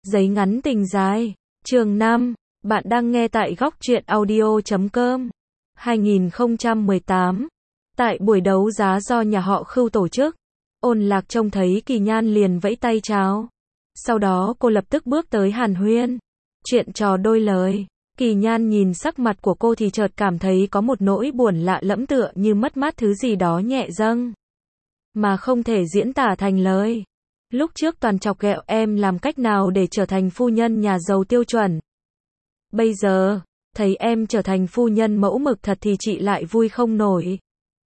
Giấy ngắn tình dài. Chương 5. Bạn đang nghe tại góc truyện audio.com. 2018. Tại buổi đấu giá do nhà họ Khưu tổ chức, Ôn Lạc trông thấy Kỳ Nhan liền vẫy tay chào. Sau đó cô lập tức bước tới hàn huyên. Chuyện trò đôi lời. Kỳ Nhan nhìn sắc mặt của cô thì chợt cảm thấy có một nỗi buồn lạ lẫm tựa như mất mát thứ gì đó nhẹ dâng, mà không thể diễn tả thành lời. Lúc trước toàn chọc ghẹo em làm cách nào để trở thành phu nhân nhà giàu tiêu chuẩn. Bây giờ, thấy em trở thành phu nhân mẫu mực thật thì chị lại vui không nổi.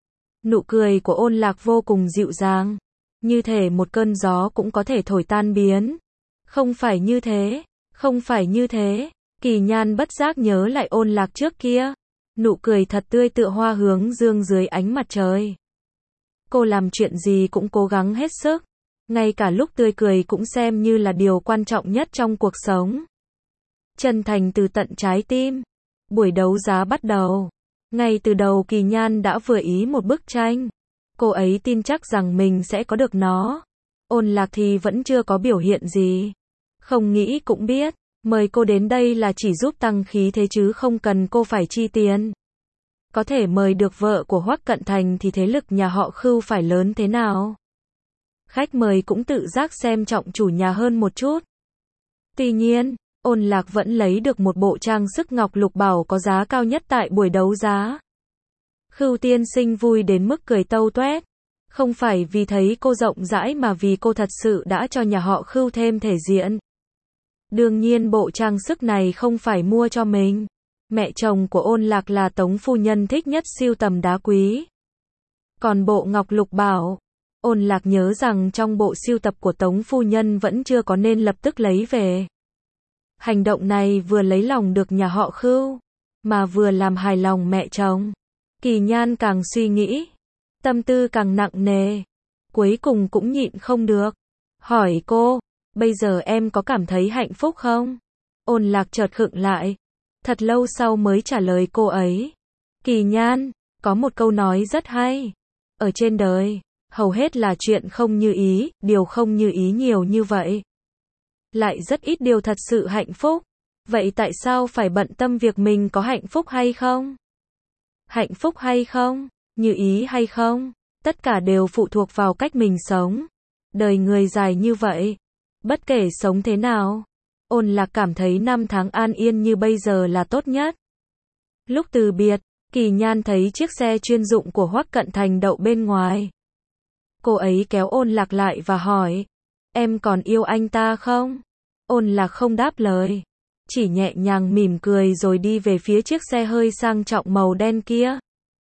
Nụ cười của Ôn Lạc vô cùng dịu dàng, như thể một cơn gió cũng có thể thổi tan biến. Không phải như thế, không phải như thế. Kỳ Nhan bất giác nhớ lại Ôn Lạc trước kia. Nụ cười thật tươi tựa hoa hướng dương dưới ánh mặt trời. Cô làm chuyện gì cũng cố gắng hết sức. Ngay cả lúc tươi cười cũng xem như là điều quan trọng nhất trong cuộc sống. Chân thành từ tận trái tim. Buổi đấu giá bắt đầu. Ngay từ đầu Kỳ Nhan đã vừa ý một bức tranh. Cô ấy tin chắc rằng mình sẽ có được nó. Ôn Lạc thì vẫn chưa có biểu hiện gì. Không nghĩ cũng biết, mời cô đến đây là chỉ giúp tăng khí thế chứ không cần cô phải chi tiền. Có thể mời được vợ của Hoắc Cận Thành thì thế lực nhà họ Khưu phải lớn thế nào. Khách mời cũng tự giác xem trọng chủ nhà hơn một chút. Tuy nhiên, Ôn Lạc vẫn lấy được một bộ trang sức ngọc lục bảo có giá cao nhất tại buổi đấu giá. Khưu tiên sinh vui đến mức cười tâu toét. Không phải vì thấy cô rộng rãi mà vì cô thật sự đã cho nhà họ Khưu thêm thể diện. Đương nhiên bộ trang sức này không phải mua cho mình. Mẹ chồng của Ôn Lạc là Tống phu nhân thích nhất sưu tầm đá quý. Còn bộ ngọc lục bảo, Ôn Lạc nhớ rằng trong bộ sưu tập của Tống phu nhân vẫn chưa có nên lập tức lấy về. Hành động này vừa lấy lòng được nhà họ Khưu, mà vừa làm hài lòng mẹ chồng. Kỳ Nhan càng suy nghĩ, tâm tư càng nặng nề. Cuối cùng cũng nhịn không được. Hỏi cô, bây giờ em có cảm thấy hạnh phúc không? Ôn Lạc chợt khựng lại. Thật lâu sau mới trả lời cô ấy. Kỳ Nhan, có một câu nói rất hay. Ở trên đời, hầu hết là chuyện không như ý, điều không như ý nhiều như vậy. Lại rất ít điều thật sự hạnh phúc. Vậy tại sao phải bận tâm việc mình có hạnh phúc hay không? Hạnh phúc hay không, như ý hay không, tất cả đều phụ thuộc vào cách mình sống. Đời người dài như vậy, bất kể sống thế nào, Ôn Lạc cảm thấy năm tháng an yên như bây giờ là tốt nhất. Lúc từ biệt, Kỳ Nhan thấy chiếc xe chuyên dụng của Hoắc Cận Thành đậu bên ngoài. Cô ấy kéo Ôn Lạc lại và hỏi, em còn yêu anh ta không? Ôn Lạc không đáp lời, chỉ nhẹ nhàng mỉm cười rồi đi về phía chiếc xe hơi sang trọng màu đen kia.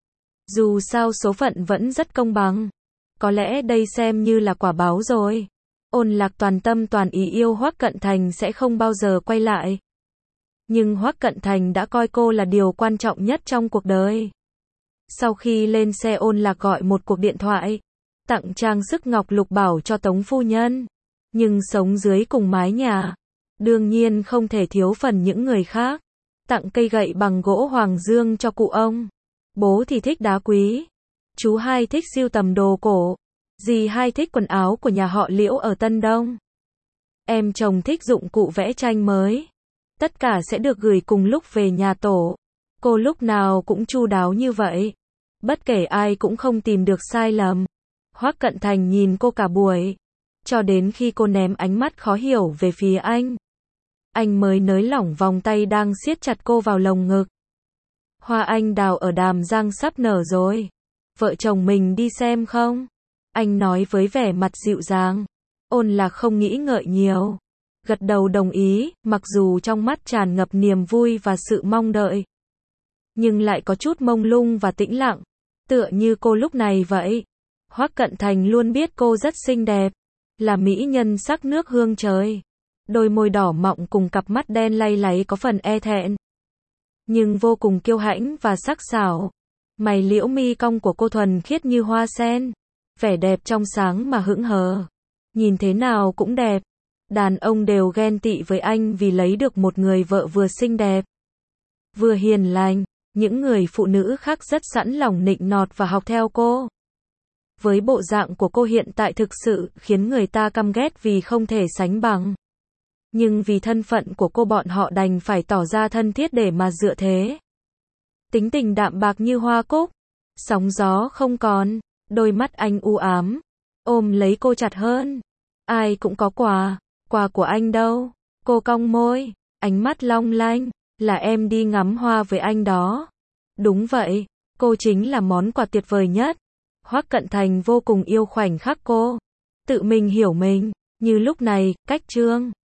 Dù sao số phận vẫn rất công bằng. Có lẽ đây xem như là quả báo rồi. Ôn Lạc toàn tâm toàn ý yêu Hoắc Cận Thành sẽ không bao giờ quay lại. Nhưng Hoắc Cận Thành đã coi cô là điều quan trọng nhất trong cuộc đời. Sau khi lên xe Ôn Lạc gọi một cuộc điện thoại, tặng trang sức ngọc lục bảo cho Tống phu nhân. Nhưng sống dưới cùng mái nhà, đương nhiên không thể thiếu phần những người khác. Tặng cây gậy bằng gỗ hoàng dương cho cụ ông. Bố thì thích đá quý. Chú hai thích sưu tầm đồ cổ. Dì hai thích quần áo của nhà họ Liễu ở Tân Đông. Em chồng thích dụng cụ vẽ tranh mới. Tất cả sẽ được gửi cùng lúc về nhà tổ. Cô lúc nào cũng chu đáo như vậy. Bất kể ai cũng không tìm được sai lầm. Hoắc Cận Thành nhìn cô cả buổi, cho đến khi cô ném ánh mắt khó hiểu về phía anh. Anh mới nới lỏng vòng tay đang siết chặt cô vào lồng ngực. Hoa anh đào ở Đàm Giang sắp nở rồi. Vợ chồng mình đi xem không? Anh nói với vẻ mặt dịu dàng. Ôn Lạc không nghĩ ngợi nhiều, gật đầu đồng ý, mặc dù trong mắt tràn ngập niềm vui và sự mong đợi, nhưng lại có chút mông lung và tĩnh lặng, tựa như cô lúc này vậy. Hoắc Cận Thành luôn biết cô rất xinh đẹp, là mỹ nhân sắc nước hương trời. Đôi môi đỏ mọng cùng cặp mắt đen lay láy có phần e thẹn, nhưng vô cùng kiêu hãnh và sắc sảo. Mày liễu mi cong của cô thuần khiết như hoa sen, vẻ đẹp trong sáng mà hững hờ. Nhìn thế nào cũng đẹp. Đàn ông đều ghen tị với anh vì lấy được một người vợ vừa xinh đẹp, vừa hiền lành. Những người phụ nữ khác rất sẵn lòng nịnh nọt và học theo cô. Với bộ dạng của cô hiện tại thực sự khiến người ta căm ghét vì không thể sánh bằng. Nhưng vì thân phận của cô bọn họ đành phải tỏ ra thân thiết để mà dựa thế. Tính tình đạm bạc như hoa cúc, sóng gió không còn, đôi mắt anh u ám, ôm lấy cô chặt hơn. Ai cũng có quà, quà của anh đâu? Cô cong môi, ánh mắt long lanh, là em đi ngắm hoa với anh đó. Đúng vậy, cô chính là món quà tuyệt vời nhất. Hoắc Cận Thành vô cùng yêu khoảnh khắc cô tự mình hiểu mình, như lúc này, cách Trương